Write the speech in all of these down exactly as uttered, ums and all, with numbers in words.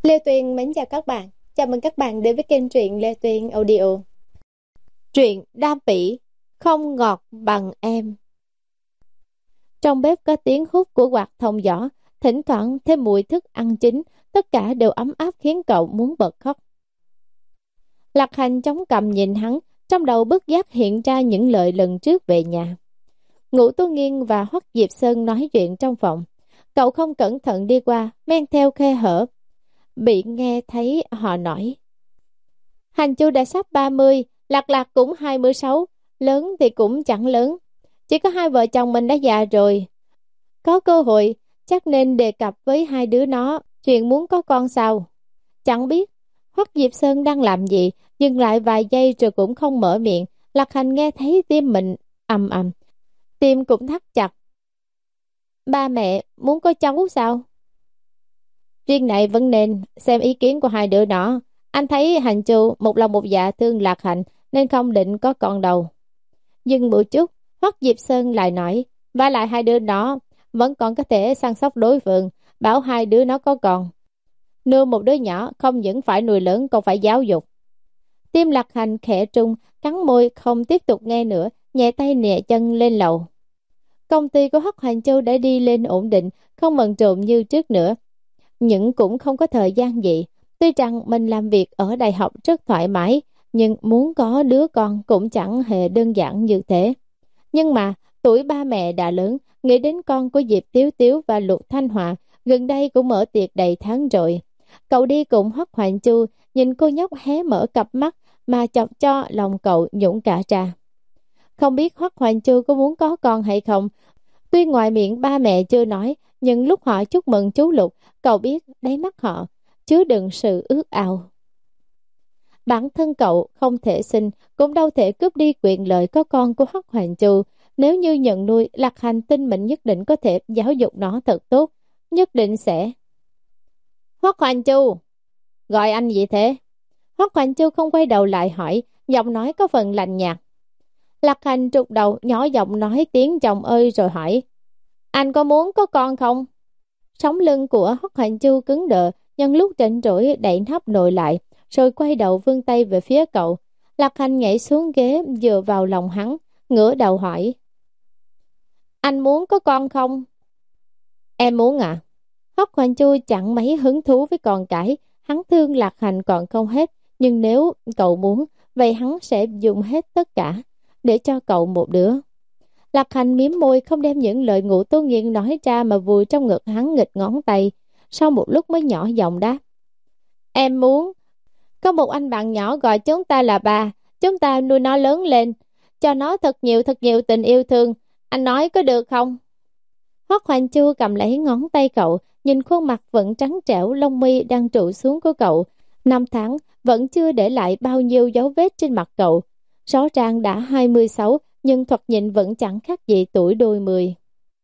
Lê Tuyền mến chào các bạn. Chào mừng các bạn đến với kênh truyện Lê Tuyền Audio. Truyện đam mỹ, không ngọt bằng em. Trong bếp có tiếng hút của quạt thông gió, thỉnh thoảng thêm mùi thức ăn chín, tất cả đều ấm áp khiến cậu muốn bật khóc. Lạc Hành chống cằm nhìn hắn, trong đầu bất giác hiện ra những lời lần trước về nhà. Ngũ Tú Nghiên và Hoắc Diệp Sơn nói chuyện trong phòng. Cậu không cẩn thận đi qua, men theo khe hở, bị nghe thấy họ nói: Hành Chu đã sắp ba mươi, Lạc Lạc cũng hai mươi sáu, lớn thì cũng chẳng lớn, chỉ có hai vợ chồng mình đã già rồi. Có cơ hội chắc nên đề cập với hai đứa nó chuyện muốn có con sao. Chẳng biết Hoắc Diệp Sơn đang làm gì, dừng lại vài giây rồi cũng không mở miệng. Lạc Hành nghe thấy tim mình ầm ầm, tim cũng thắt chặt. Ba mẹ muốn có cháu sao? Riêng này vẫn nên xem ý kiến của hai đứa nó. Anh thấy Hành Chu một lòng một dạ thương Lạc Hành nên không định có con đầu. Dừng một chút, Hoắc Diệp Sơn lại nói: và lại hai đứa nó vẫn còn có thể săn sóc đối phương, bảo hai đứa nó có con. Nuôi một đứa nhỏ không những phải nuôi lớn còn phải giáo dục. Tim Lạc Hành khẽ trung, cắn môi không tiếp tục nghe nữa, nhẹ tay nhẹ chân lên lầu. Công ty của Hoắc Hành Chu đã đi lên ổn định, không bận rộn như trước nữa, nhưng cũng không có thời gian gì. Tuy rằng mình làm việc ở đại học rất thoải mái, nhưng muốn có đứa con cũng chẳng hề đơn giản như thế. Nhưng mà tuổi ba mẹ đã lớn, nghĩ đến con của Diệp Tiếu Tiếu và Lục Thanh Hòa gần đây cũng mở tiệc đầy tháng rồi. Cậu đi cùng Hoắc Hoành Chu, nhìn cô nhóc hé mở cặp mắt mà chọc cho lòng cậu nhũng cả ra. Không biết Hoắc Hoành Chu có muốn có con hay không. Tuy ngoài miệng ba mẹ chưa nói, nhưng lúc họ chúc mừng chú Lục, cậu biết đáy mắt họ chứa đựng sự ước ao. Bản thân cậu không thể sinh, cũng đâu thể cướp đi quyền lợi có con của Hoắc Hoành Chu. Nếu như nhận nuôi, Lạc Hành tin mình nhất định có thể giáo dục nó thật tốt, nhất định sẽ. Hoắc Hoành Chu, gọi anh gì thế? Hoắc Hoành Chu không quay đầu lại hỏi, giọng nói có phần lạnh nhạt. Lạc Hành trục đầu, nhỏ giọng nói tiếng chồng ơi rồi hỏi: anh có muốn có con không? Sống lưng của Hoắc Hoành Chu cứng đờ, nhân lúc rảnh rỗi đẩy nắp nồi lại, rồi quay đầu vươn tay về phía cậu. Lạc Hành nhảy xuống ghế dựa vào lòng hắn, ngửa đầu hỏi: anh muốn có con không? Em muốn à? Hoắc Hoành Chu chẳng mấy hứng thú với con cái, hắn thương Lạc Hành còn không hết, nhưng nếu cậu muốn, vậy hắn sẽ dùng hết tất cả để cho cậu một đứa. Lạc Hành mím môi không đem những lời Ngũ Tố Nghiên nói ra mà vùi trong ngực hắn nghịch ngón tay. Sau một lúc mới nhỏ giọng đáp: em muốn có một anh bạn nhỏ gọi chúng ta là ba, chúng ta nuôi nó lớn lên, cho nó thật nhiều thật nhiều tình yêu thương. Anh nói có được không? Hoắc Hoành Chu cầm lấy ngón tay cậu, nhìn khuôn mặt vẫn trắng trẻo, lông mi đang trụ xuống của cậu. Năm tháng vẫn chưa để lại bao nhiêu dấu vết trên mặt cậu. Rõ ràng đã hai mươi sáu, nhưng thoạt nhìn vẫn chẳng khác gì tuổi đôi mươi.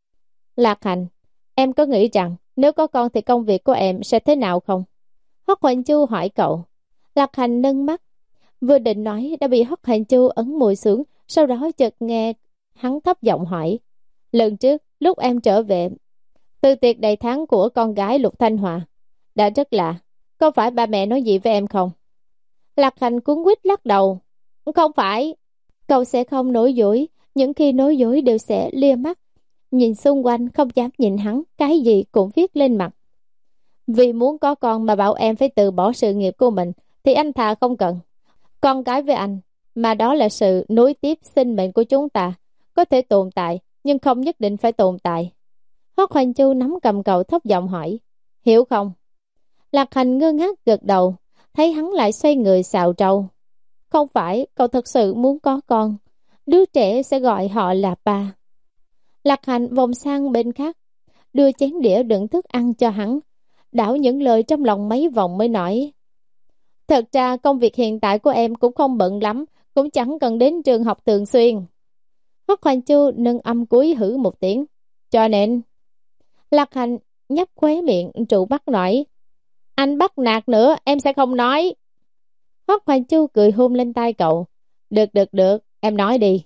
Lạc Hành, em có nghĩ rằng nếu có con thì công việc của em sẽ thế nào không? Hoắc Hoành Chu hỏi cậu. Lạc Hành nâng mắt, vừa định nói đã bị Hoắc Hoành Chu ấn môi xuống, sau đó chợt nghe hắn thấp giọng hỏi: lần trước lúc em trở về từ tiệc đầy tháng của con gái Lục Thanh Hòa, đã rất lạ, có phải ba mẹ nói gì với em không? Lạc Hành cuống quýt lắc đầu: không phải. Cậu sẽ không nói dối, những khi nói dối đều sẽ lia mắt, nhìn xung quanh không dám nhìn hắn, cái gì cũng viết lên mặt. Vì muốn có con mà bảo em phải từ bỏ sự nghiệp của mình, thì anh thà không cần. Con cái với anh, mà đó là sự nối tiếp sinh mệnh của chúng ta, có thể tồn tại, nhưng không nhất định phải tồn tại. Hoắc Hoành Chu nắm cầm cậu thấp giọng hỏi: hiểu không? Lạc Hành ngơ ngác gật đầu, thấy hắn lại xoay người xào trâu. Không phải, cậu thật sự muốn có con, đứa trẻ sẽ gọi họ là ba. Lạc Hành vòng sang bên khác, đưa chén đĩa đựng thức ăn cho hắn, đảo những lời trong lòng mấy vòng mới nói: thật ra công việc hiện tại của em cũng không bận lắm, cũng chẳng cần đến trường học thường xuyên. Hoắc Hoành Chu nâng âm cúi hử một tiếng: cho nên. Lạc Hành nhấp khóe miệng trụ bắt nói: anh bắt nạt nữa em sẽ không nói. Hoắc Hoành Chu cười hôn lên tai cậu: được được được, em nói đi.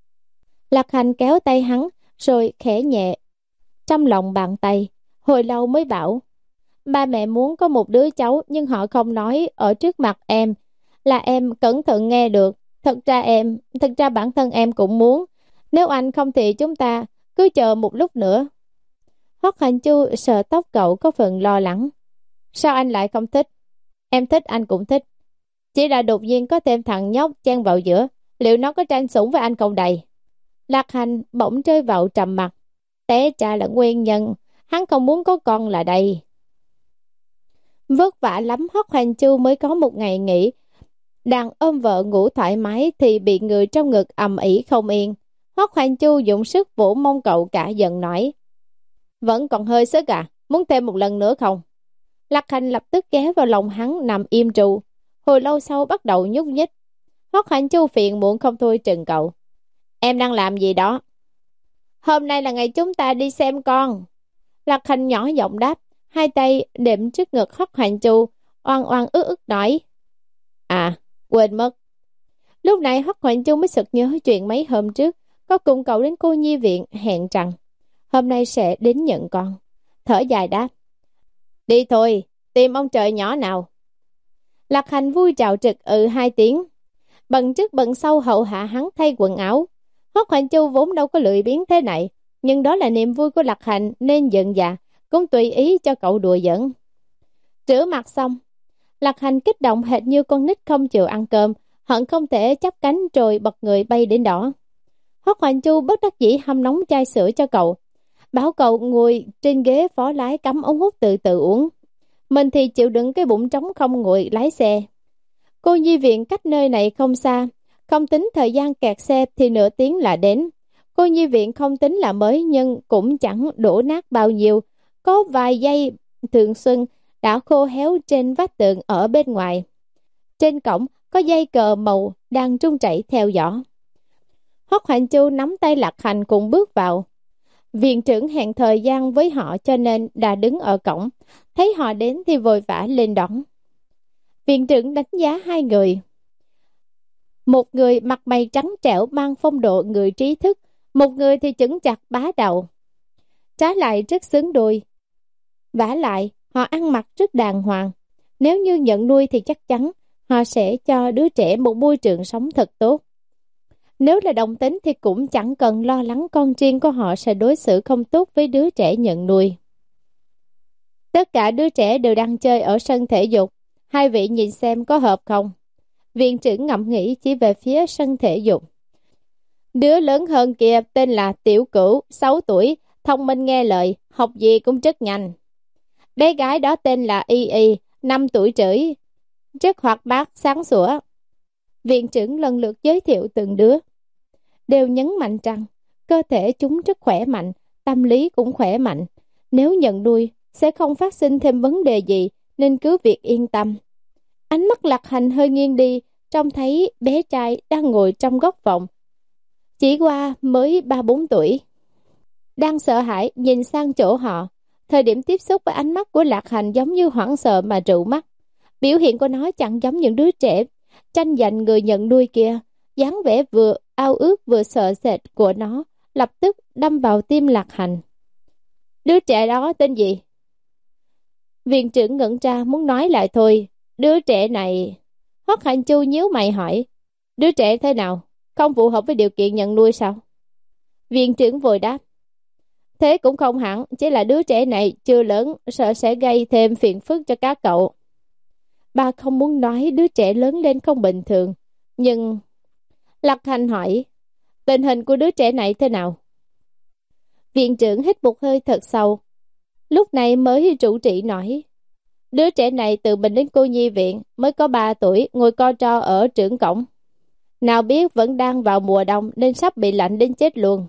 Lạc Hành kéo tay hắn rồi khẽ nhẹ trong lòng bàn tay, hồi lâu mới bảo: ba mẹ muốn có một đứa cháu nhưng họ không nói ở trước mặt em, là em cẩn thận nghe được. Thật ra em, thật ra bản thân em cũng muốn. Nếu anh không thì chúng ta cứ chờ một lúc nữa. Hoắc Hành Chu sợ tóc cậu có phần lo lắng. Sao anh lại không thích? Em thích anh cũng thích. Chỉ là đột nhiên có thêm thằng nhóc chen vào giữa, liệu nó có tranh sủng với anh không đầy? Lạc Hành bỗng rơi vào trầm mặc. Té ra là nguyên nhân hắn không muốn có con là đây. Vất vả lắm Hoắc Hành Chu mới có một ngày nghỉ. Đang ôm vợ ngủ thoải mái thì bị người trong ngực ầm ĩ không yên. Hoắc Hành Chu dùng sức vỗ mông cậu cả giận nói: Vẫn còn hơi sức à? Muốn thêm một lần nữa không? Lạc Hành lập tức ghé vào lòng hắn nằm im tru. Hồi lâu sau bắt đầu nhúc nhích. Hoắc Hành Chu phiền muộn không thôi trừng cậu: Em đang làm gì đó? Hôm nay là ngày chúng ta đi xem con. Lạc Hành nhỏ giọng đáp, hai tay đệm trước ngực Hoắc Hành Chu, oan oan ức ức nói: À, quên mất. Lúc này Hoắc Hành Chu mới sực nhớ chuyện mấy hôm trước có cùng cậu đến cô nhi viện hẹn rằng hôm nay sẽ đến nhận con. Thở dài đáp: Đi thôi, tìm ông trời nhỏ nào. Lạc Hành vui chào trực ừ hai tiếng. Bận trước bận sau hậu hạ hắn thay quần áo. Hoắc Hành Chu vốn đâu có lười biếng thế này, nhưng đó là niềm vui của Lạc Hành nên giận dạ cũng tùy ý cho cậu đùa giỡn. Rửa mặt xong, Lạc Hành kích động hệt như con nít không chịu ăn cơm, hận không thể chắp cánh rồi bật người bay đến đó. Hoắc Hành Chu bất đắc dĩ hâm nóng chai sữa cho cậu, bảo cậu ngồi trên ghế phó lái cắm ống hút từ từ uống. Mình thì chịu đựng cái bụng trống không ngồi lái xe. Cô nhi viện cách nơi này không xa, không tính thời gian kẹt xe thì nửa tiếng là đến. Cô nhi viện không tính là mới nhưng cũng chẳng đổ nát bao nhiêu, có vài giây thường xuân đã khô héo trên vách tường ở bên ngoài. Trên cổng có dây cờ màu đang rung chảy theo gió. Hoắc Hành Chu nắm tay Lạc Hành cùng bước vào. Viện trưởng hẹn thời gian với họ cho nên đã đứng ở cổng, thấy họ đến thì vội vã lên đón. Viện trưởng đánh giá hai người. Một người mặt mày trắng trẻo mang phong độ người trí thức, một người thì chững chặt bá đạo. Trái lại rất xứng đôi. Vả lại, họ ăn mặc rất đàng hoàng. Nếu như nhận nuôi thì chắc chắn họ sẽ cho đứa trẻ một môi trường sống thật tốt. Nếu là đồng tính thì cũng chẳng cần lo lắng con riêng của họ sẽ đối xử không tốt với đứa trẻ nhận nuôi. Tất cả đứa trẻ đều đang chơi ở sân thể dục. Hai vị nhìn xem có hợp không? Viện trưởng ngẫm nghĩ chỉ về phía sân thể dục. Đứa lớn hơn kia tên là Tiểu Cửu, sáu tuổi, thông minh nghe lời, học gì cũng rất nhanh. Bé gái đó tên là Y Y, năm tuổi rưỡi, rất hoạt bát, sáng sủa. Viện trưởng lần lượt giới thiệu từng đứa, đều nhấn mạnh rằng cơ thể chúng rất khỏe mạnh, tâm lý cũng khỏe mạnh. Nếu nhận nuôi sẽ không phát sinh thêm vấn đề gì nên cứ việc yên tâm. Ánh mắt Lạc Hành hơi nghiêng đi, trông thấy bé trai đang ngồi trong góc phòng, chỉ qua mới ba bốn tuổi, đang sợ hãi nhìn sang chỗ họ. Thời điểm tiếp xúc với ánh mắt của Lạc Hành giống như hoảng sợ mà rượu mắt. Biểu hiện của nó chẳng giống những đứa trẻ tranh giành người nhận nuôi kia. Dáng vẻ vừa ao ước vừa sợ sệt của nó lập tức đâm vào tim Lạc Hành. Đứa trẻ đó tên gì? Viện trưởng ngẩn ra muốn nói lại thôi. Đứa trẻ này... Hoắc Hành Chu nhíu mày hỏi. Đứa trẻ thế nào? Không phù hợp với điều kiện nhận nuôi sao? Viện trưởng vội đáp. Thế cũng không hẳn, chỉ là đứa trẻ này chưa lớn, sợ sẽ gây thêm phiền phức cho các cậu. Bà không muốn nói đứa trẻ lớn lên không bình thường, nhưng... Lạc Hành hỏi, tình hình của đứa trẻ này thế nào? Viện trưởng hít một hơi thật sâu, lúc này mới trụ trì nói. Đứa trẻ này từ mình đến cô nhi viện, mới có ba tuổi, ngồi co tro ở trưởng cổng. Nào biết vẫn đang vào mùa đông nên sắp bị lạnh đến chết luôn.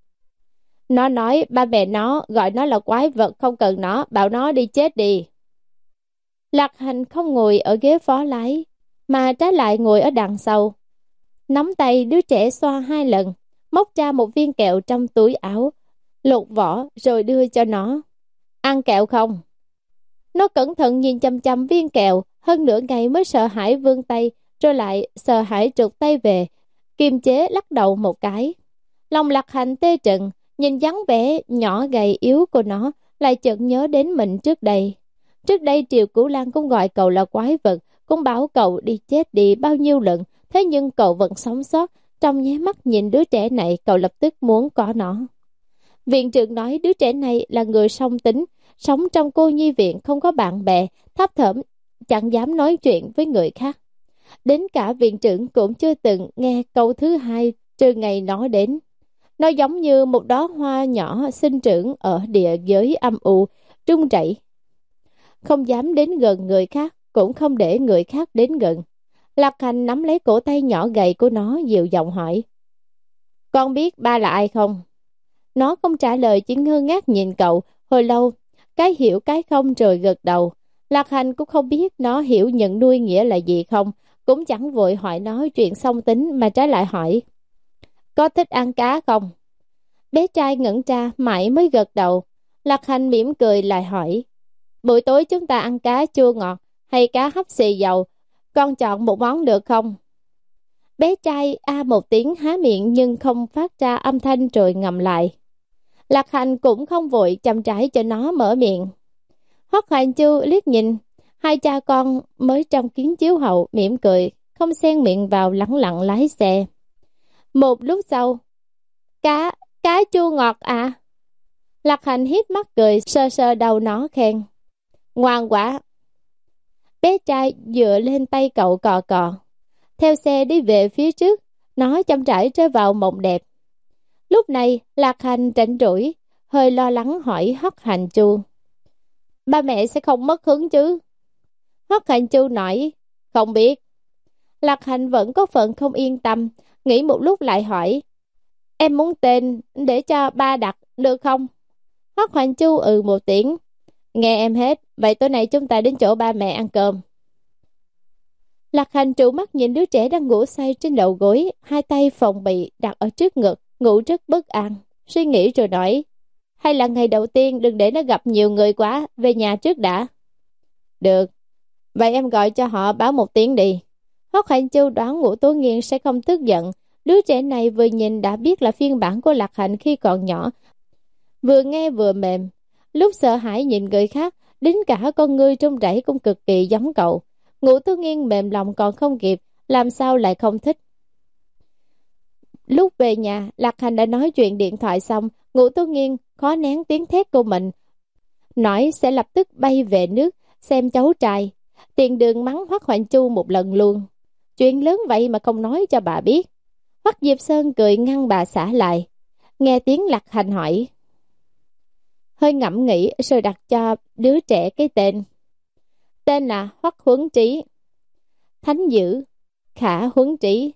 Nó nói ba mẹ nó gọi nó là quái vật, không cần nó, bảo nó đi chết đi. Lạc Hành không ngồi ở ghế phó lái, mà trái lại ngồi ở đằng sau. Nắm tay đứa trẻ xoa hai lần, móc ra một viên kẹo trong túi áo, lột vỏ rồi đưa cho nó. Ăn kẹo không? Nó cẩn thận nhìn chăm chăm viên kẹo, hơn nửa ngày mới sợ hãi vươn tay, rồi lại sợ hãi trượt tay về, kiềm chế lắc đầu một cái. Lòng Lạc Hành tê trận, nhìn dáng vẻ nhỏ gầy yếu của nó, lại chợt nhớ đến mình trước đây. Trước đây Triều Cửu Lan cũng gọi cậu là quái vật, cũng bảo cậu đi chết đi bao nhiêu lần, thế nhưng cậu vẫn sống sót. Trong nháy mắt nhìn đứa trẻ này, cậu lập tức muốn có nó. Viện trưởng nói đứa trẻ này là người song tính, sống trong cô nhi viện không có bạn bè, thấp thỏm chẳng dám nói chuyện với người khác. Đến cả viện trưởng cũng chưa từng nghe câu thứ hai trừ ngày nói đến. Nó giống như một đóa hoa nhỏ sinh trưởng ở địa giới âm u, trung chảy. Không dám đến gần người khác, cũng không để người khác đến gần. Lạc Hành nắm lấy cổ tay nhỏ gầy của nó, dịu giọng hỏi. Con biết ba là ai không? Nó không trả lời, chỉ ngơ ngác nhìn cậu, hồi lâu, cái hiểu cái không rồi gật đầu. Lạc Hành cũng không biết nó hiểu nhận nuôi nghĩa là gì không, cũng chẳng vội hỏi nó chuyện song tính mà trái lại hỏi. Có thích ăn cá không? Bé trai ngẩn ra mãi mới gật đầu. Lạc Hành mỉm cười lại hỏi. Buổi tối chúng ta ăn cá chua ngọt hay cá hấp xì dầu, con chọn một món được không? Bé trai a một tiếng há miệng nhưng không phát ra âm thanh rồi ngậm lại. Lạc Hành cũng không vội chăm trái cho nó mở miệng. Hoắc Hoành Chu liếc nhìn hai cha con mới trong kiến chiếu hậu, mỉm cười, không xen miệng vào, lẳng lặng lái xe. Một lúc sau, cá, cá chua ngọt à? Lạc Hành hiếp mắt cười, sờ sờ đầu nó khen. Ngoan quá. Bé trai dựa lên tay cậu cò cò. Theo xe đi về phía trước, nó chăm trải rơi vào mộng đẹp. Lúc này, Lạc Hành rảnh rỗi, hơi lo lắng hỏi Hoắc Hành Chu. Ba mẹ sẽ không mất hứng chứ? Hoắc Hành Chu nói, không biết. Lạc Hành vẫn có phần không yên tâm, nghĩ một lúc lại hỏi. Em muốn tên để cho ba đặt, được không? Hoắc Hành Chu ừ một tiếng. Nghe em hết, vậy tối nay chúng ta đến chỗ ba mẹ ăn cơm. Lạc Hành trụ mắt nhìn đứa trẻ đang ngủ say trên đầu gối, hai tay phòng bị đặt ở trước ngực, ngủ rất bất an. Suy nghĩ rồi nói, hay là ngày đầu tiên đừng để nó gặp nhiều người quá, về nhà trước đã. Được, vậy em gọi cho họ báo một tiếng đi. Hoắc Hành Chu đoán Ngũ Tố Nghiên sẽ không tức giận. Đứa trẻ này vừa nhìn đã biết là phiên bản của Lạc Hành khi còn nhỏ, vừa nghe vừa mềm. Lúc sợ hãi nhìn người khác, đến cả con ngươi trung chảy cũng cực kỳ giống cậu. Ngũ Tố Nghiên mềm lòng còn không kịp, làm sao lại không thích. Lúc về nhà, Lạc Hành đã nói chuyện điện thoại xong, Ngũ Tố Nghiên khó nén tiếng thét của mình, nói sẽ lập tức bay về nước xem cháu trai. Tiền đường mắng Hoắc Hoành Chu một lần luôn. Chuyện lớn vậy mà không nói cho bà biết. Hoắc Diệp Sơn cười ngăn bà xã lại. Nghe tiếng Lạc Hành hỏi, hơi ngẫm nghĩ rồi đặt cho đứa trẻ cái tên. Tên là Hoắc Huấn Trí. Thánh dữ, khả huấn trí.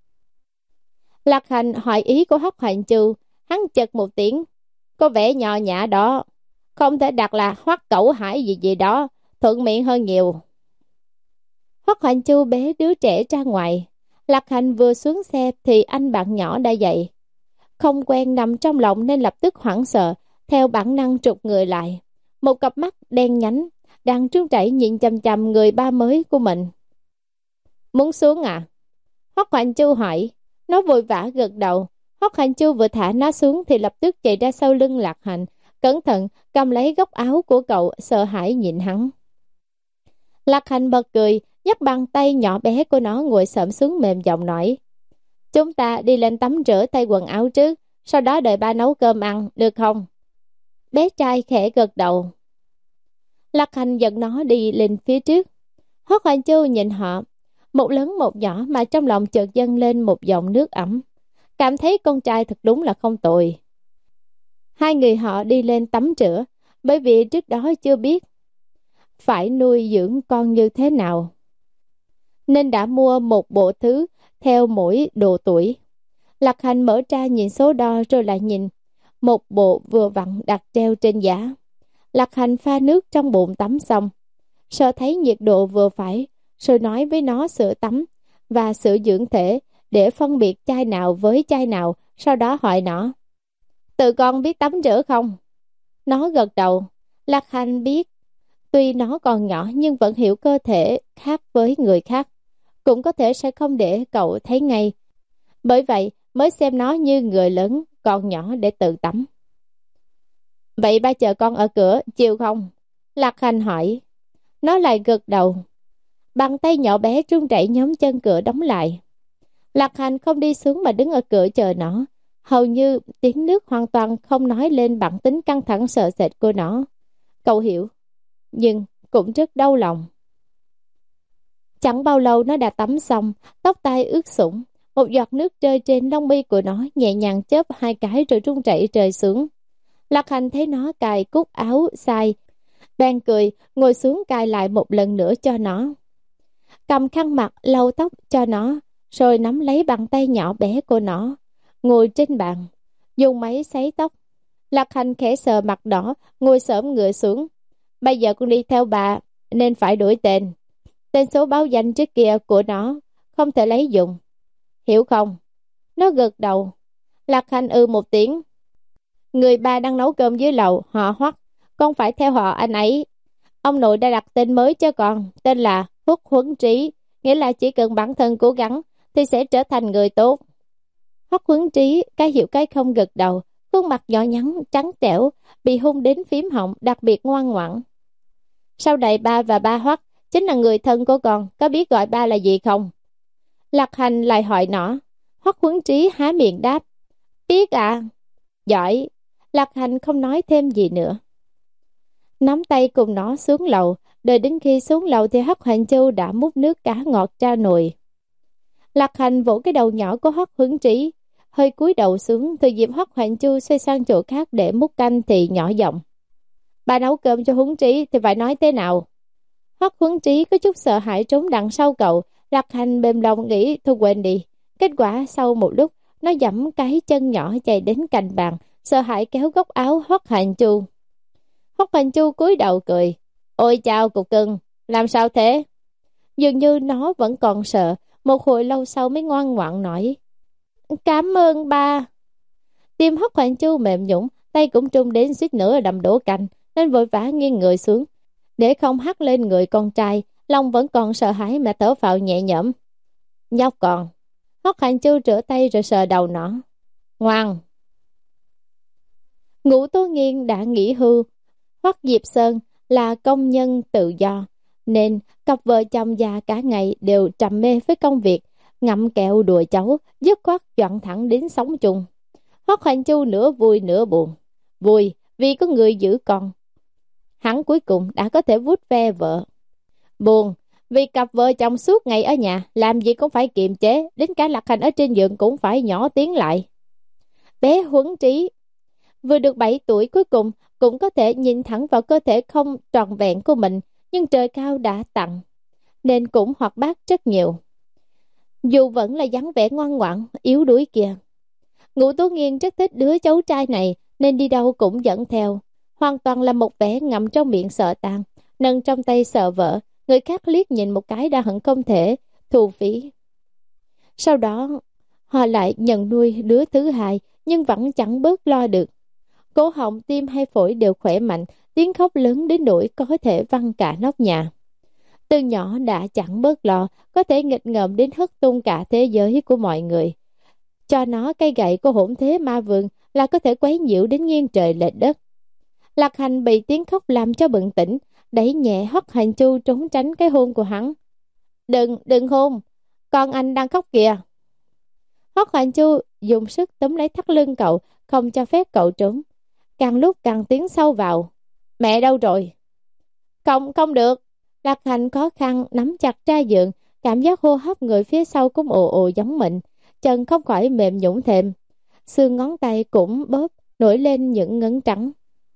Lạc Hành hỏi ý của Hoắc Hoành Chu, hắn chật một tiếng. Có vẻ nhỏ nhã đó, không thể đặt là Hoắc Cẩu Hải gì gì đó, thuận miệng hơn nhiều. Hoắc Hoành Chu bế đứa trẻ ra ngoài. Lạc Hành vừa xuống xe thì anh bạn nhỏ đã dậy. Không quen nằm trong lòng nên lập tức hoảng sợ, theo bản năng trục người lại. Một cặp mắt đen nhánh đang trương chảy nhìn chằm chằm người ba mới của mình. Muốn xuống à? Hoắc Hoành Chu hỏi. Nó vội vã gật đầu. Hoắc Hoành Chu vừa thả nó xuống thì lập tức chạy ra sau lưng Lạc Hành, cẩn thận cầm lấy góc áo của cậu, sợ hãi nhìn hắn. Lạc Hành bật cười, nhấc bàn tay nhỏ bé của nó ngồi xổm xuống mềm giọng nói. Chúng ta đi lên tắm rửa tay quần áo trước, sau đó đợi ba nấu cơm ăn, được không? Bé trai khẽ gật đầu. Lạc Hành dẫn nó đi lên phía trước. Hoắc Hoành Chu nhìn họ, một lớn một nhỏ mà trong lòng chợt dâng lên một dòng nước ấm. Cảm thấy con trai thật đúng là không tồi. Hai người họ đi lên tắm rửa, bởi vì trước đó chưa biết phải nuôi dưỡng con như thế nào, nên đã mua một bộ thứ theo mỗi độ tuổi. Lạc Hành mở ra nhìn số đo rồi lại nhìn một bộ vừa vặn đặt treo trên giá. Lạc Hành pha nước trong bồn tắm xong, sợ thấy nhiệt độ vừa phải, rồi nói với nó sữa tắm và sữa dưỡng thể để phân biệt chai nào với chai nào, sau đó hỏi nó. Tự con biết tắm rửa không? Nó gật đầu. Lạc Hành biết, tuy nó còn nhỏ nhưng vẫn hiểu cơ thể khác với người khác. Cũng có thể sẽ không để cậu thấy ngay. Bởi vậy mới xem nó như người lớn, còn nhỏ để tự tắm. Vậy ba chờ con ở cửa, chiều không? Lạc Hành hỏi. Nó lại gật đầu. Bàn tay nhỏ bé run rẩy nhóm chân cửa đóng lại. Lạc Hành không đi xuống mà đứng ở cửa chờ nó. Hầu như tiếng nước hoàn toàn không nói lên bản tính căng thẳng sợ sệt của nó. Cậu hiểu, nhưng cũng rất đau lòng. Chẳng bao lâu nó đã tắm xong, tóc tai ướt sũng. Một giọt nước rơi trên lông mi của nó, nhẹ nhàng chớp hai cái rồi run rẩy rơi xuống. Lạc Hành thấy nó cài cúc áo sai, bèn cười, ngồi xuống cài lại một lần nữa cho nó. Cầm khăn mặt lau tóc cho nó, rồi nắm lấy bàn tay nhỏ bé của nó, ngồi trên bàn, dùng máy sấy tóc. Lạc Hành khẽ sờ mặt đỏ, ngồi xổm ngựa xuống. Bây giờ con đi theo bà, nên phải đổi tên. Tên số báo danh trước kia của nó, không thể lấy dùng. Hiểu không? Nó gật đầu. Lạc Hành ư một tiếng. Người ba đang nấu cơm dưới lầu, họ Hoắc, con phải theo họ anh ấy. Ông nội đã đặt tên mới cho con, tên là Hoắc Huấn Trí, nghĩa là chỉ cần bản thân cố gắng thì sẽ trở thành người tốt. Hoắc Huấn Trí cái hiểu cái không gật đầu, khuôn mặt nhỏ nhắn trắng trẻo, bị hung đến phím họng, đặc biệt ngoan ngoãn. Sau này ba và ba Hoắc chính là người thân của con, có biết gọi ba là gì không? Lạc Hành lại hỏi nó. Hoắc Huấn Trí há miệng đáp. Biết à? Giỏi. Lạc Hành không nói thêm gì nữa. Nắm tay cùng nó xuống lầu, đợi đến khi xuống lầu thì Hoắc Hoành Châu đã múc nước cá ngọt ra nồi. Lạc Hành vỗ cái đầu nhỏ của Hoắc Huấn Trí, hơi cúi đầu xuống, từ dịp Hoắc Hoành Châu xoay sang chỗ khác để múc canh thì nhỏ giọng. Bà nấu cơm cho Huấn Trí thì phải nói thế nào? Hoắc Huấn Trí có chút sợ hãi trốn đằng sau cậu. Lạc Hành mềm lòng nghĩ thôi quên đi. Kết quả sau một lúc, nó giẫm cái chân nhỏ chạy đến cạnh bàn, sợ hãi kéo góc áo Hoắc Hoành Châu. Hoắc Hoành Châu cúi đầu cười. Ôi chào cục cưng, làm sao thế? Dường như nó vẫn còn sợ, một hồi lâu sau mới ngoan ngoãn nói. Cảm ơn ba. Tim Hoắc Hoành Châu mềm nhũn, tay cũng trung đến suýt nữa đầm đổ canh, nên vội vã nghiêng người xuống. Để không hắt lên người con trai, lòng vẫn còn sợ hãi mà thở phào nhẹ nhõm. Nhóc còn. Hoắc Hoành Châu rửa tay rồi sờ đầu nó. Ngoan. Ngũ Tố Nghiên đã nghỉ hưu. Hoắc Diệp Sơn là công nhân tự do, nên cặp vợ chồng già cả ngày đều trầm mê với công việc, ngậm kẹo đùa cháu, dứt khoát dọn thẳng đến sống chung. Hoắc Hoành Châu nửa vui nửa buồn. Vui vì có người giữ con, hắn cuối cùng đã có thể vuốt ve vợ. Buồn vì cặp vợ chồng suốt ngày ở nhà, làm gì cũng phải kiềm chế, đến cả Lạc Hành ở trên giường cũng phải nhỏ tiếng lại. Bé Huấn Trí vừa được bảy tuổi, cuối cùng cũng có thể nhìn thẳng vào cơ thể không tròn vẹn của mình, nhưng trời cao đã tặng, nên cũng hoạt bát rất nhiều. Dù vẫn là dáng vẻ ngoan ngoãn, yếu đuối kia. Ngũ Tố Nghiên rất thích đứa cháu trai này, nên đi đâu cũng dẫn theo. Hoàn toàn là một vẻ ngậm trong miệng sợ tàn, nâng trong tay sợ vợ, người khác liếc nhìn một cái đã hận không thể thù phí. Sau đó, họ lại nhận nuôi đứa thứ hai, nhưng vẫn chẳng bớt lo được. Cổ họng, tim hay phổi đều khỏe mạnh, tiếng khóc lớn đến nỗi có thể văng cả nóc nhà. Từ nhỏ đã chẳng bớt lo, có thể nghịch ngợm đến hất tung cả thế giới của mọi người. Cho nó cây gậy của hỗn thế ma vương là có thể quấy nhiễu đến nghiêng trời lệch đất. Lạc Hành bị tiếng khóc làm cho bừng tỉnh, đẩy nhẹ Hoắc Hoành Châu trốn tránh cái hôn của hắn. Đừng, đừng hôn, con anh đang khóc kìa. Hoắc Hoành Châu dùng sức túm lấy thắt lưng cậu, không cho phép cậu trốn. Càng lúc càng tiến sâu vào. Mẹ đâu rồi? Không, không được. Lạc Hành khó khăn nắm chặt ra giường, cảm giác hô hấp người phía sau cũng ồ ồ giống mình. Chân không khỏi mềm nhũn thêm, xương ngón tay cũng bóp nổi lên những ngấn trắng.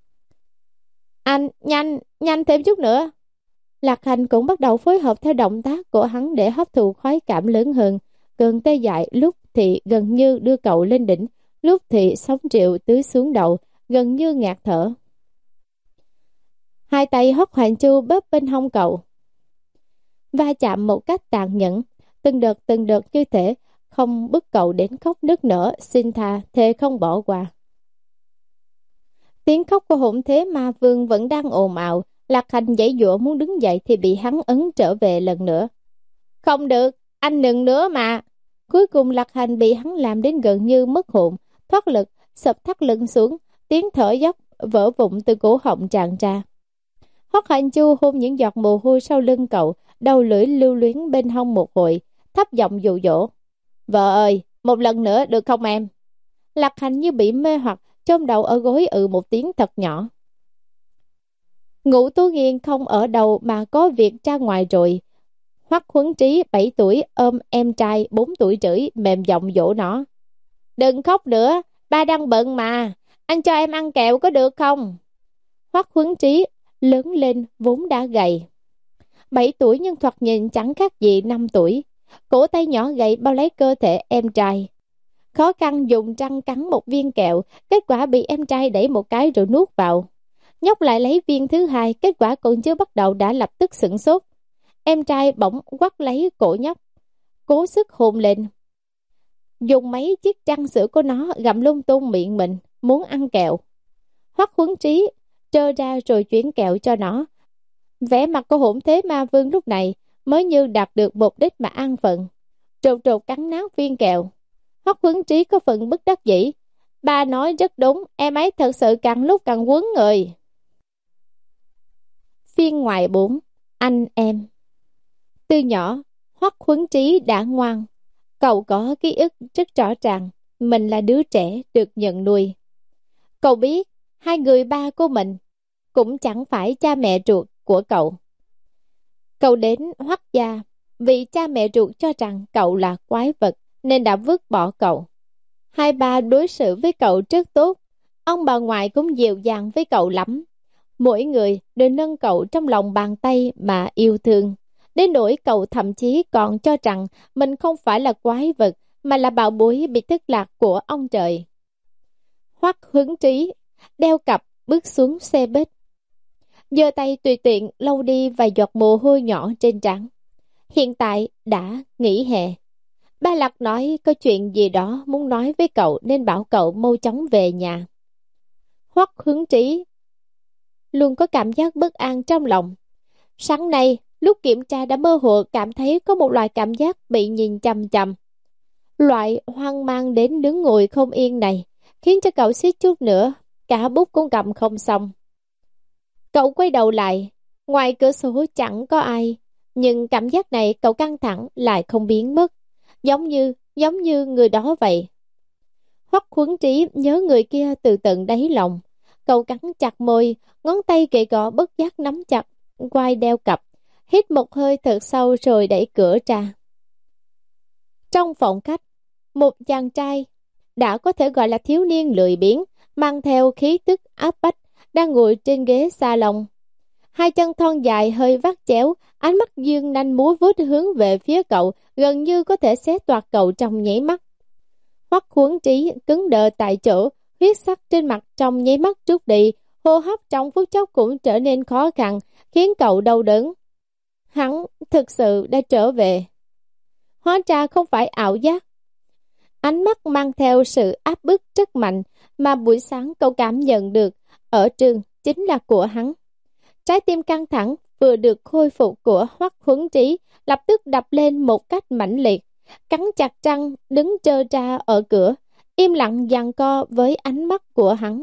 Anh, nhanh, nhanh thêm chút nữa. Lạc Hành cũng bắt đầu phối hợp theo động tác của hắn để hấp thụ khoái cảm lớn hơn. Cơn tê dại lúc thì gần như đưa cậu lên đỉnh, lúc thì sóng triệu tưới xuống đầu, gần như ngạt thở. Hai tay Hoắc Hoành Châu bóp bên hông cậu, va chạm một cách tàn nhẫn, từng đợt từng đợt như thể không bức cậu đến khóc nức nở, xin tha, thề không bỏ qua. Tiếng khóc của hỗn thế ma vương vẫn đang ồn ào. Lạc Hành giãy giụa muốn đứng dậy thì bị hắn ấn trở về lần nữa. Không được, anh đừng nữa mà. Cuối cùng Lạc Hành bị hắn làm đến gần như mất hồn, thoát lực, sập thắt lưng xuống, tiếng thở dốc vỡ vụn từ cổ họng tràn ra. Hoắc Hành Chu hôn những giọt mồ hôi sau lưng cậu, đầu lưỡi lưu luyến bên hông một hồi, thấp giọng dụ dỗ. Vợ ơi, một lần nữa được không em? Lạc Hành như bị mê hoặc, chôn đầu ở gối ừ một tiếng thật nhỏ. Ngũ Tú Nghiên không ở đâu mà có việc ra ngoài rồi. Hoắc Huấn Trí bảy tuổi ôm em trai bốn tuổi chửi, mềm giọng dỗ nó. Đừng khóc nữa, ba đang bận mà, anh cho em ăn kẹo có được không? Hoắc Huấn Trí lớn lên vốn đã gầy. Bảy tuổi nhưng thoạt nhìn chẳng khác gì năm tuổi. Cổ tay nhỏ gầy bao lấy cơ thể em trai. Khó khăn dùng răng cắn một viên kẹo, kết quả bị em trai đẩy một cái rồi nuốt vào. Nhóc lại lấy viên thứ hai, kết quả còn chưa bắt đầu đã lập tức sửng sốt. Em trai bỗng quắt lấy cổ nhóc, cố sức hôn lên. Dùng mấy chiếc răng sữa của nó gặm lung tung miệng mình, muốn ăn kẹo. Hoắc Huấn Trí trơ ra rồi chuyển kẹo cho nó. Vẻ mặt của Hỗn Thế Ma Vương lúc này mới như đạt được mục đích mà an phận. Trột trột cắn nát viên kẹo. Hoắc Huấn Trí có phần bất đắc dĩ. Ba nói rất đúng, em ấy thật sự càng lúc càng quấn người. Phiên ngoại bốn. Anh em. Từ nhỏ, Hoắc Huấn Trí đã ngoan. Cậu có ký ức rất rõ ràng, mình là đứa trẻ được nhận nuôi. Cậu biết, hai người ba của mình cũng chẳng phải cha mẹ ruột của cậu. Cậu đến Hoắc gia vì cha mẹ ruột cho rằng cậu là quái vật nên đã vứt bỏ cậu. Hai ba đối xử với cậu rất tốt, ông bà ngoại cũng dịu dàng với cậu lắm. Mỗi người đều nâng cậu trong lòng bàn tay mà yêu thương. Đến nỗi cậu thậm chí còn cho rằng mình không phải là quái vật mà là bảo bối bị thất lạc của ông trời. Hoắc Huấn Trí đeo cặp bước xuống xe buýt, giơ tay tùy tiện lau đi vài giọt mồ hôi nhỏ trên trán. Hiện tại đã nghỉ hè. Ba Lạc nói có chuyện gì đó muốn nói với cậu nên bảo cậu mau chóng về nhà. Hoắc Huấn Trí luôn có cảm giác bất an trong lòng. Sáng nay, lúc kiểm tra đã mơ hồ cảm thấy có một loại cảm giác bị nhìn chằm chằm. Loại hoang mang đến đứng ngồi không yên này khiến cho cậu suýt chút nữa cả bút cũng cầm không xong. Cậu quay đầu lại, ngoài cửa sổ chẳng có ai, nhưng cảm giác này cậu căng thẳng lại không biến mất, giống như giống như người đó vậy. Hoắc Huấn Trí nhớ người kia từ tận đáy lòng. Cậu cắn chặt môi, ngón tay gậy gõ bất giác nắm chặt quai đeo cặp, hít một hơi thật sâu rồi đẩy cửa ra. Trong phòng khách, một chàng trai đã có thể gọi là thiếu niên lười biếng, mang theo khí tức áp bách, đang ngồi trên ghế salon. Hai chân thon dài hơi vắt chéo, ánh mắt dương nanh múa vuốt hướng về phía cậu, gần như có thể xé toạc cậu trong nháy mắt. Hoắc Huấn Trí cứng đờ tại chỗ, huyết sắc trên mặt trong nháy mắt trút đi, hô hấp trong phút chốc cũng trở nên khó khăn, khiến cậu đau đớn. Hắn thực sự đã trở về. Hóa ra không phải ảo giác. Ánh mắt mang theo sự áp bức rất mạnh mà buổi sáng cậu cảm nhận được ở trường chính là của hắn. Trái tim căng thẳng vừa được khôi phục của Hoắc Huấn Trí lập tức đập lên một cách mãnh liệt, cắn chặt răng đứng trơ ra ở cửa, im lặng giằng co với ánh mắt của hắn.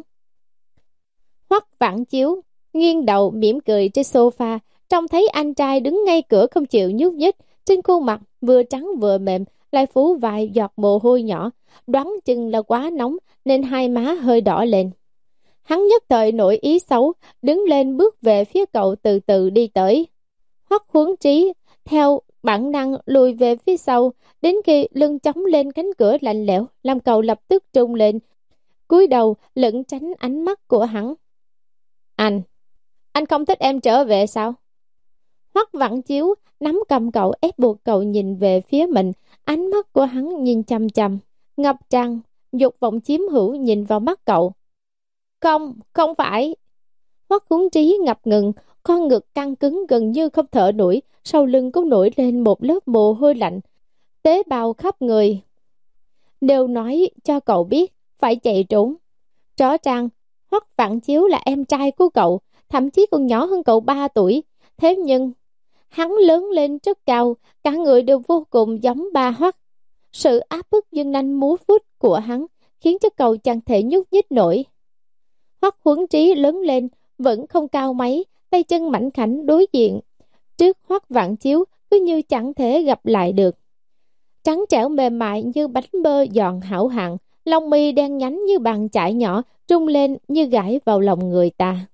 Hoắc Vãn Chiếu nghiêng đầu mỉm cười trên sofa, trông thấy anh trai đứng ngay cửa không chịu nhúc nhích, trên khuôn mặt vừa trắng vừa mềm lại phủ vài giọt mồ hôi nhỏ, đoán chừng là quá nóng nên hai má hơi đỏ lên. Hắn nhất thời nổi ý xấu, đứng lên bước về phía cậu từ từ đi tới. Hoắc Huấn Trí theo bản năng lùi về phía sau, đến khi lưng chống lên cánh cửa lạnh lẽo, làm cậu lập tức trung lên, cúi đầu lẩn tránh ánh mắt của hắn. Anh, anh không thích em trở về sao? Hoắc Vãn Chiếu nắm cầm cậu ép buộc cậu nhìn về phía mình, ánh mắt của hắn nhìn chằm chằm, ngập tràn dục vọng chiếm hữu nhìn vào mắt cậu. Không, không phải. Hoắc Huấn Trí ngập ngừng, con ngực căng cứng gần như không thở nổi, sau lưng cũng nổi lên một lớp mồ hôi lạnh, tế bào khắp người đều nói cho cậu biết phải chạy trốn. Rõ ràng Hoắc Vãn Chiếu là em trai của cậu, thậm chí còn nhỏ hơn cậu ba tuổi. Thế nhưng hắn lớn lên rất cao, cả người đều vô cùng giống ba Hoắc. Sự áp bức dương nanh múa vuốt của hắn khiến cho cậu chẳng thể nhúc nhích nổi. Hoắc Huấn Trí lớn lên vẫn không cao mấy, tay chân mảnh khảnh đối diện trước Hoắc Vạn Chiếu cứ như chẳng thể gặp lại được. Trắng trẻo mềm mại như bánh bơ giòn hảo hạng, lông mi đen nhánh như bàn chải nhỏ, rung lên như gãi vào lòng người ta.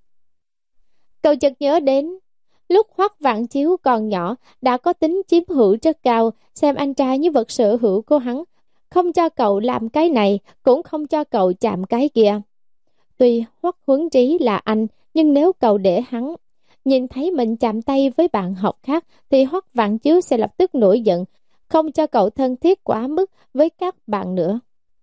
Cậu chợt nhớ đến, lúc Hoắc Vạn Chiếu còn nhỏ, đã có tính chiếm hữu rất cao, xem anh trai như vật sở hữu của hắn, không cho cậu làm cái này, cũng không cho cậu chạm cái kia. Tuy Hoắc Huấn Trí là anh, nhưng nếu cậu để hắn nhìn thấy mình chạm tay với bạn học khác, thì Hoắc Vạn Chiếu sẽ lập tức nổi giận, không cho cậu thân thiết quá mức với các bạn nữa.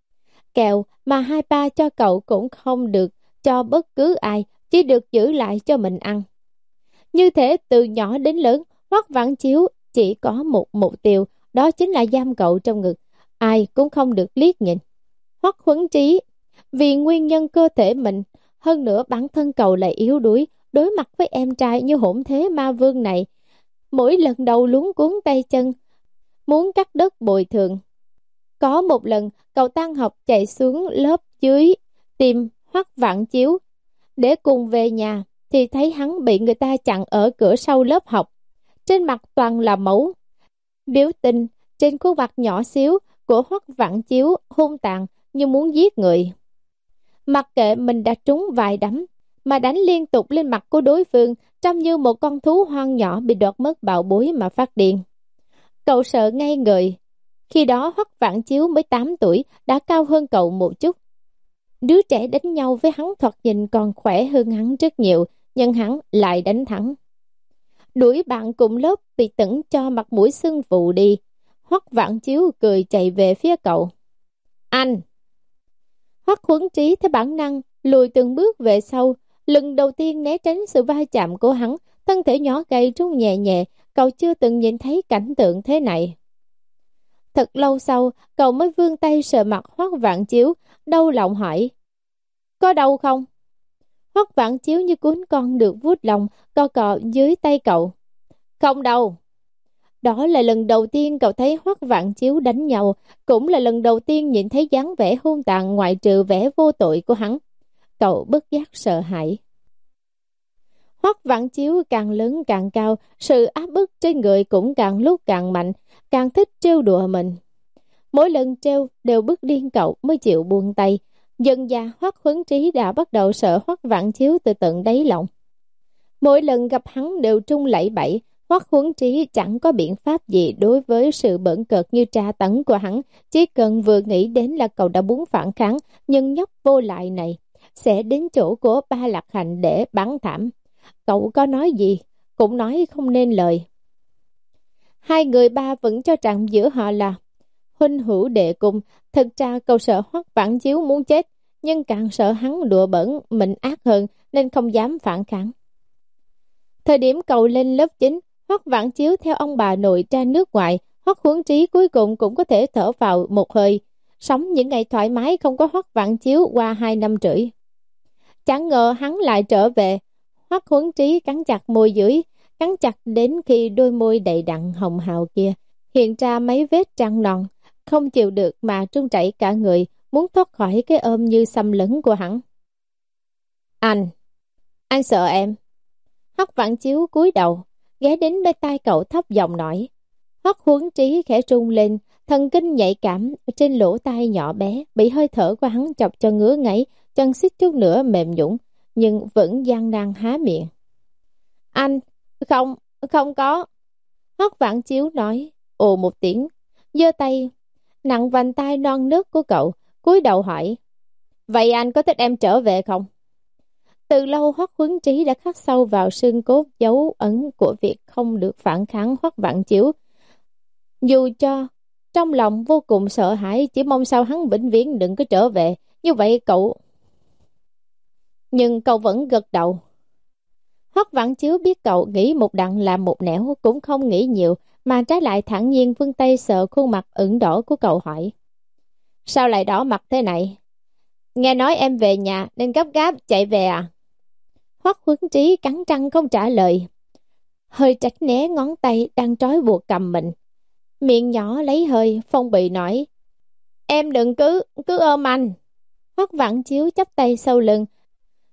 Kẹo mà hai ba cho cậu cũng không được cho bất cứ ai, chỉ được giữ lại cho mình ăn. Như thế từ nhỏ đến lớn, Hoắc Vạn Chiếu chỉ có một mục tiêu, đó chính là giam cậu trong ngực, ai cũng không được liếc nhìn. Hoắc Huấn Trí vì nguyên nhân cơ thể mình, hơn nữa bản thân cậu lại yếu đuối, đối mặt với em trai như hỗn thế ma vương này, mỗi lần đầu luống cuốn tay chân, muốn cắt đất bồi thường. Có một lần, cậu tan học chạy xuống lớp dưới tìm Hoắc Vạn Chiếu để cùng về nhà, thì thấy hắn bị người ta chặn ở cửa sau lớp học, trên mặt toàn là máu. Biểu tình trên khuôn mặt nhỏ xíu của Hoắc Vạn Chiếu hung tàn như muốn giết người. Mặc kệ mình đã trúng vài đấm, mà đánh liên tục lên mặt của đối phương, trông như một con thú hoang nhỏ bị đoạt mất bảo bối mà phát điên. Cậu sợ ngay người. Khi đó Hoắc Vạn Chiếu mới tám tuổi, đã cao hơn cậu một chút. Đứa trẻ đánh nhau với hắn thoạt nhìn còn khỏe hơn hắn rất nhiều, nhưng hắn lại đánh thắng. Đuổi bạn cùng lớp bị tẩn cho mặt mũi sưng vụ đi. Hoắc Vạn Chiếu cười chạy về phía cậu. Anh! Hoắc Huấn Trí theo bản năng lùi từng bước về sau, lần đầu tiên né tránh sự va chạm của hắn, thân thể nhỏ gầy rung nhẹ nhẹ. Cậu chưa từng nhìn thấy cảnh tượng thế này. Thật lâu sau, cậu mới vươn tay sờ mặt Hoắc Vạn Chiếu, đau lòng hỏi: có đau không? Hoắc Vạn Chiếu như cuốn con được vuốt lòng, co cọ dưới tay cậu. Không đau. Đó là lần đầu tiên cậu thấy Hoắc Vạn Chiếu đánh nhau, cũng là lần đầu tiên nhìn thấy dáng vẻ hung tàn ngoại trừ vẻ vô tội của hắn. Cậu bất giác sợ hãi. Hoắc Vạn Chiếu càng lớn càng cao, sự áp bức trên người cũng càng lúc càng mạnh, càng thích trêu đùa mình. Mỗi lần trêu đều bức điên cậu mới chịu buông tay. Dần dà Hoắc Huấn Trí đã bắt đầu sợ Hoắc Vạn Chiếu từ tận đáy lòng. Mỗi lần gặp hắn đều trung lẫy bẫy. Hoắc Huấn Trí chẳng có biện pháp gì đối với sự bỡn cợt như tra tấn của hắn. Chỉ cần vừa nghĩ đến là cậu đã muốn phản kháng, nhưng nhóc vô lại này sẽ đến chỗ của Ba Lạc Hành để bắn thảm. Cậu có nói gì cũng nói không nên lời. Hai người ba vẫn cho rằng giữa họ là huynh hữu đệ cùng. Thật ra cậu sợ Hoắc Vạn Chiếu muốn chết, nhưng càng sợ hắn đùa bỡn mình ác hơn nên không dám phản kháng. Thời điểm cậu lên lớp chín, Hoắc Vạn Chiếu theo ông bà nội ra nước ngoài, Hoắc Huấn Trí cuối cùng cũng có thể thở vào một hơi, sống những ngày thoải mái không có Hoắc Vạn Chiếu qua hai năm rưỡi. Chẳng ngờ hắn lại trở về. Hoắc Huấn Trí cắn chặt môi dưới, cắn chặt đến khi đôi môi đầy đặn hồng hào kia hiện ra mấy vết trăng non, không chịu được mà trung chảy cả người, muốn thoát khỏi cái ôm như xâm lấn của hắn. Anh, anh sợ em. Hoắc Vạn Chiếu cúi đầu, ghé đến bên tai cậu thấp giọng nói. Hoắc Huấn Trí khẽ rung lên, thần kinh nhạy cảm trên lỗ tai nhỏ bé bị hơi thở của hắn chọc cho ngứa ngáy, chân xích chút nữa mềm nhũn, nhưng vẫn gian nan há miệng. Anh, không, không có. Hoắc Vạn Chiếu nói, ồ một tiếng, giơ tay nặng vành tai non nớt của cậu, cúi đầu hỏi, vậy anh có thích em trở về không? Từ lâu Hoắc Huấn Trí đã khắc sâu vào xương cốt dấu ấn của việc không được phản kháng Hoắc Vạn Chiếu. Dù cho trong lòng vô cùng sợ hãi, chỉ mong sao hắn vĩnh viễn đừng có trở về. Như vậy cậu... Nhưng cậu vẫn gật đầu. Hoắc Vạn Chiếu biết cậu nghĩ một đằng làm một nẻo, cũng không nghĩ nhiều, mà trái lại thản nhiên vươn tay sờ khuôn mặt ửng đỏ của cậu hỏi, sao lại đỏ mặt thế này? Nghe nói em về nhà nên gấp gáp chạy về à? Hoắc Huấn Trí cắn răng không trả lời, hơi tránh né ngón tay đang trói buộc cầm mình, miệng nhỏ lấy hơi phong bì nói, em đừng cứ cứ ôm anh. Hoắc Vạn Chiếu chắp tay sau lưng,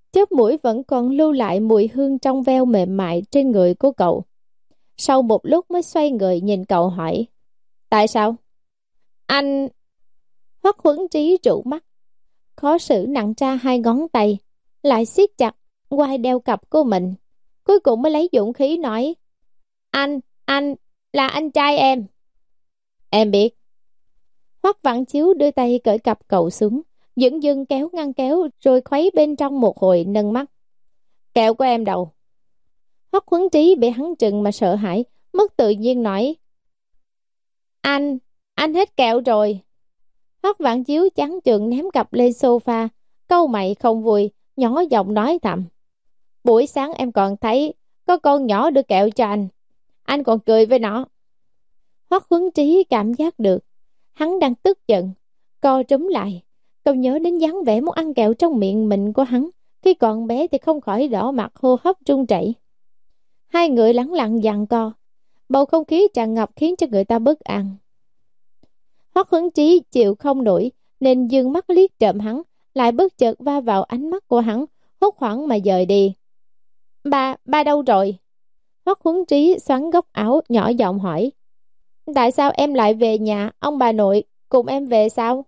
chóp mũi vẫn còn lưu lại mùi hương trong veo mềm mại trên người của cậu. Sau một lúc mới xoay người nhìn cậu hỏi, tại sao? Anh... Hoắc Huấn Trí trụ mắt, khó xử nặng ra hai ngón tay, lại siết chặt quai đeo cặp của mình. Cuối cùng mới lấy dũng khí nói, anh, anh, là anh trai em. Em biết. Hoắc Vãn Chiếu đưa tay cởi cặp cậu xuống, dửng dưng kéo ngăn kéo rồi khuấy bên trong một hồi nâng mắt. Kẹo của em đâu? Hoắc Huấn Trí bị hắn trừng mà sợ hãi, mất tự nhiên nói, Anh, anh hết kẹo rồi. Hoắc Vãn Chiếu chán chường ném cặp lên sofa, câu mày không vui, nhỏ giọng nói thầm. Buổi sáng em còn thấy có con nhỏ đưa kẹo cho anh, anh còn cười với nó. Hoắc Huấn Trí cảm giác được hắn đang tức giận, co trúm lại. Cậu nhớ đến dáng vẻ muốn ăn kẹo trong miệng mình của hắn khi còn bé thì không khỏi đỏ mặt, hô hấp run rẩy. Hai người lẳng lặng giằng co, bầu không khí tràn ngập khiến cho người ta bất an. Hoắc Huấn Trí chịu không nổi nên dương mắt liếc trộm hắn, lại bất chợt va vào ánh mắt của hắn, hốt hoảng mà dời đi. Ba, ba đâu rồi? Hoắc Huấn Trí xoắn góc áo nhỏ giọng hỏi. Tại sao em lại về nhà, ông bà nội cùng em về sao?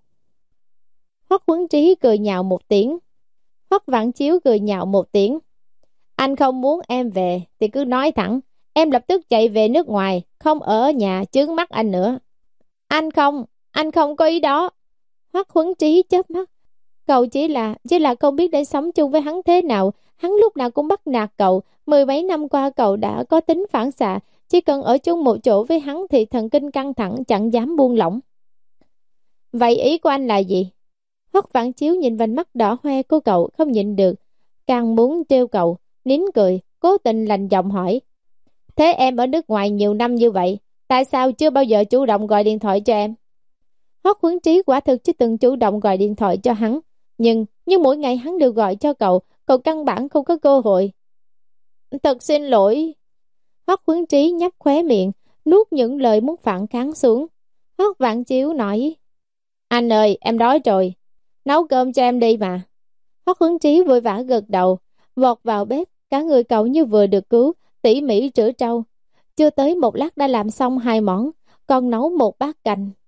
Hoắc Huấn Trí cười nhạo một tiếng. Hoắc Vãn Chiếu cười nhạo một tiếng. Anh không muốn em về thì cứ nói thẳng, em lập tức chạy về nước ngoài, không ở nhà chướng mắt anh nữa. Anh không, anh không có ý đó. Hoắc Huấn Trí chớp mắt. Cậu chỉ là, chỉ là không biết để sống chung với hắn thế nào. Hắn lúc nào cũng bắt nạt cậu. Mười mấy năm qua cậu đã có tính phản xạ. Chỉ cần ở chung một chỗ với hắn thì thần kinh căng thẳng, chẳng dám buông lỏng. Vậy ý của anh là gì? Hoắc Vãn Chiếu nhìn vành mắt đỏ hoe của cậu không nhịn được, càng muốn trêu cậu, nín cười, cố tình lạnh giọng hỏi. Thế em ở nước ngoài nhiều năm như vậy, tại sao chưa bao giờ chủ động gọi điện thoại cho em? Hoắc Huấn Trí quả thực chưa từng chủ động gọi điện thoại cho hắn, nhưng nhưng mỗi ngày hắn đều gọi cho cậu, cậu căn bản không có cơ hội. Thật xin lỗi. Hoắc Huấn Trí nhấp khóe miệng, nuốt những lời muốn phản kháng xuống. Hoắc Vãn Chiếu nói, anh ơi, em đói rồi, nấu cơm cho em đi mà. Hoắc Huấn Trí vội vã gật đầu, vọt vào bếp, cả người cậu như vừa được cứu, tỉ mỉ rửa trâu. Chưa tới một lát đã làm xong hai món, còn nấu một bát canh.